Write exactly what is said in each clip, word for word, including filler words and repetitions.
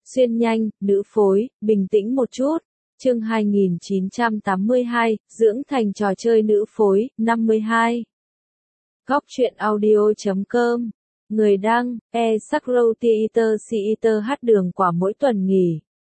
Xuyên nhanh, nữ phối, bình tĩnh một chút. Chương hai nghìn chín trăm tám mươi hai, dưỡng thành trò chơi nữ phối, năm mươi hai. Góc truyện audio chấm com. Người đăng, e Sakro Theater Theater hát Đường Quả mỗi tuần nghỉ.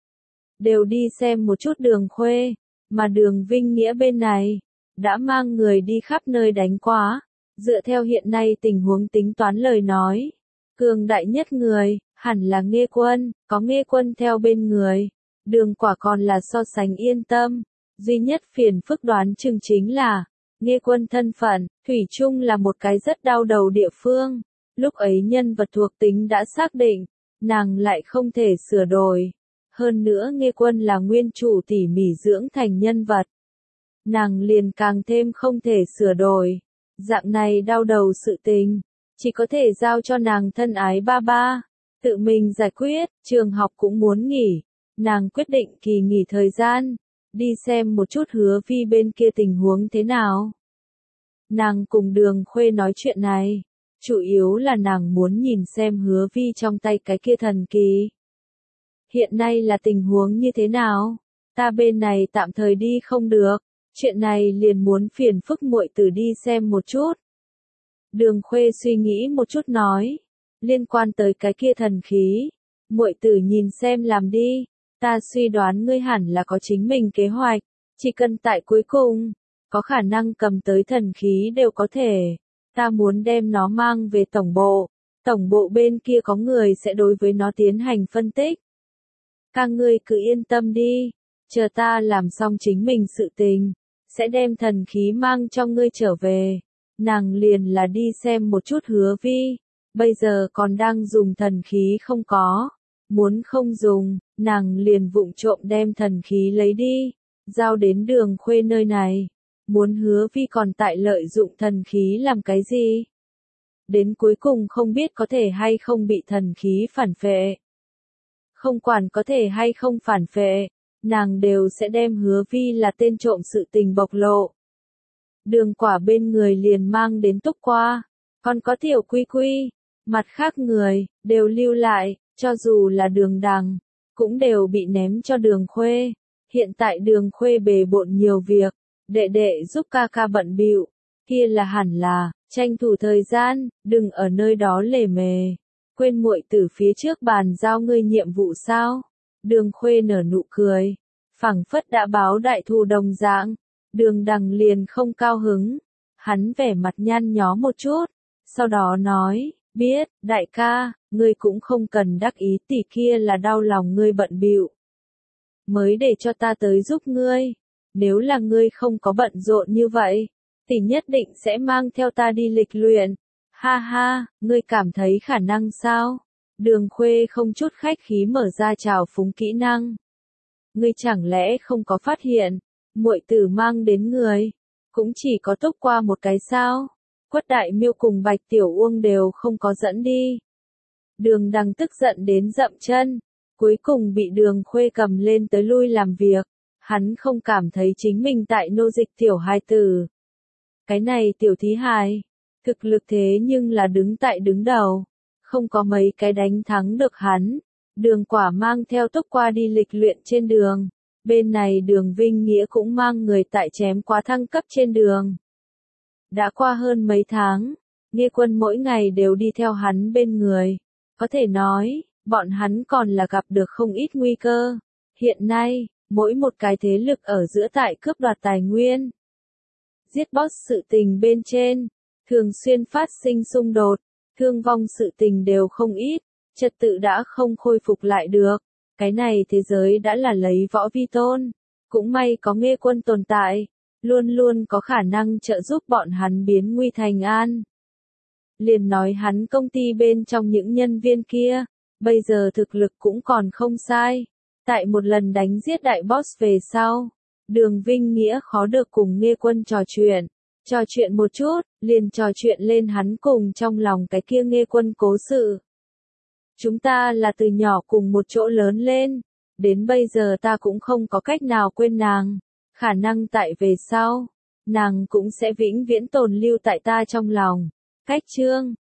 Đều đi xem một chút Đường Khuê, mà Đường Vinh Nghĩa bên này, đã mang người đi khắp nơi đánh quá. Dựa theo hiện nay tình huống tính toán lời nói, cường đại nhất người, hẳn là Nghê Quân, có Nghê Quân theo bên người. Đường Quả còn là so sánh yên tâm, duy nhất phiền phức đoán chừng chính là, Nghê Quân thân phận, thủy chung là một cái rất đau đầu địa phương. Lúc ấy nhân vật thuộc tính đã xác định, nàng lại không thể sửa đổi. Hơn nữa Nghê Quân là nguyên chủ tỉ mỉ dưỡng thành nhân vật. Nàng liền càng thêm không thể sửa đổi. Dạng này đau đầu sự tình, chỉ có thể giao cho nàng thân ái ba ba, tự mình giải quyết. Trường học cũng muốn nghỉ, nàng quyết định kỳ nghỉ thời gian, đi xem một chút Hứa Vi bên kia tình huống thế nào. Nàng cùng Đường Khuê nói chuyện này, chủ yếu là nàng muốn nhìn xem Hứa Vi trong tay cái kia thần kỳ. Hiện nay là tình huống như thế nào? Ta bên này tạm thời đi không được, chuyện này liền muốn phiền phức muội tử đi xem một chút. Đường Khuê suy nghĩ một chút nói, liên quan tới cái kia thần khí, muội tử nhìn xem làm đi, ta suy đoán ngươi hẳn là có chính mình kế hoạch, chỉ cần tại cuối cùng, có khả năng cầm tới thần khí đều có thể, ta muốn đem nó mang về tổng bộ, tổng bộ bên kia có người sẽ đối với nó tiến hành phân tích. Các ngươi cứ yên tâm đi, chờ ta làm xong chính mình sự tình, sẽ đem thần khí mang cho ngươi trở về. Nàng liền là đi xem một chút Hứa Vi, bây giờ còn đang dùng thần khí không có, muốn không dùng, nàng liền vụng trộm đem thần khí lấy đi, giao đến Đường Khuê nơi này, muốn Hứa Vi còn tại lợi dụng thần khí làm cái gì. Đến cuối cùng không biết có thể hay không bị thần khí phản phệ. Không quản có thể hay không phản phệ, nàng đều sẽ đem Hứa Vi là tên trộm sự tình bộc lộ. Đường Quả bên người liền mang đến Túc Qua, còn có Tiểu Quy Quy, mặt khác người, đều lưu lại, cho dù là Đường Đằng, cũng đều bị ném cho Đường Khuê. Hiện tại Đường Khuê bề bộn nhiều việc, đệ đệ giúp ca ca bận bịu, kia là hẳn là, tranh thủ thời gian, đừng ở nơi đó lề mề. Quên muội tử phía trước bàn giao ngươi nhiệm vụ sao? Đường Khuê nở nụ cười, phảng phất đã báo đại thù đồng dạng. Đường Đằng liền không cao hứng, hắn vẻ mặt nhăn nhó một chút, sau đó nói, biết, đại ca, ngươi cũng không cần đắc ý, tỷ kia là đau lòng ngươi bận bịu, mới để cho ta tới giúp ngươi, nếu là ngươi không có bận rộn như vậy, tỷ nhất định sẽ mang theo ta đi lịch luyện. Ha ha, ngươi cảm thấy khả năng sao? Đường Khuê không chút khách khí mở ra trào phúng kỹ năng. Ngươi chẳng lẽ không có phát hiện, muội tử mang đến người, cũng chỉ có Túc Qua một cái sao? Quất Đại Miêu cùng Bạch Tiểu Uông đều không có dẫn đi. Đường Đằng tức giận đến dậm chân, cuối cùng bị Đường Khuê cầm lên tới lui làm việc, hắn không cảm thấy chính mình tại nô dịch tiểu hài tử. Cái này tiểu thí hài, thực lực thế nhưng là đứng tại đứng đầu, không có mấy cái đánh thắng được hắn. Đường Quả mang theo Túc Qua đi lịch luyện trên đường, bên này Đường Vinh Nghĩa cũng mang người tại chém quá thăng cấp trên đường. Đã qua hơn mấy tháng, Nghê Quân mỗi ngày đều đi theo hắn bên người, có thể nói, bọn hắn còn là gặp được không ít nguy cơ. Hiện nay, mỗi một cái thế lực ở giữa tại cướp đoạt tài nguyên, giết boss sự tình bên trên, thường xuyên phát sinh xung đột, thương vong sự tình đều không ít, trật tự đã không khôi phục lại được. Cái này thế giới đã là lấy võ vi tôn, cũng may có Nghê Quân tồn tại, luôn luôn có khả năng trợ giúp bọn hắn biến nguy thành an. Liền nói hắn công ty bên trong những nhân viên kia, bây giờ thực lực cũng còn không sai. Tại một lần đánh giết đại boss về sau, Đường Vinh Nghĩa khó được cùng Nghê Quân trò chuyện. Trò chuyện một chút, liền trò chuyện lên hắn cùng trong lòng cái kia Nghê Quân cố sự. Chúng ta là từ nhỏ cùng một chỗ lớn lên, đến bây giờ ta cũng không có cách nào quên nàng, khả năng tại về sau, nàng cũng sẽ vĩnh viễn tồn lưu tại ta trong lòng. Cách chương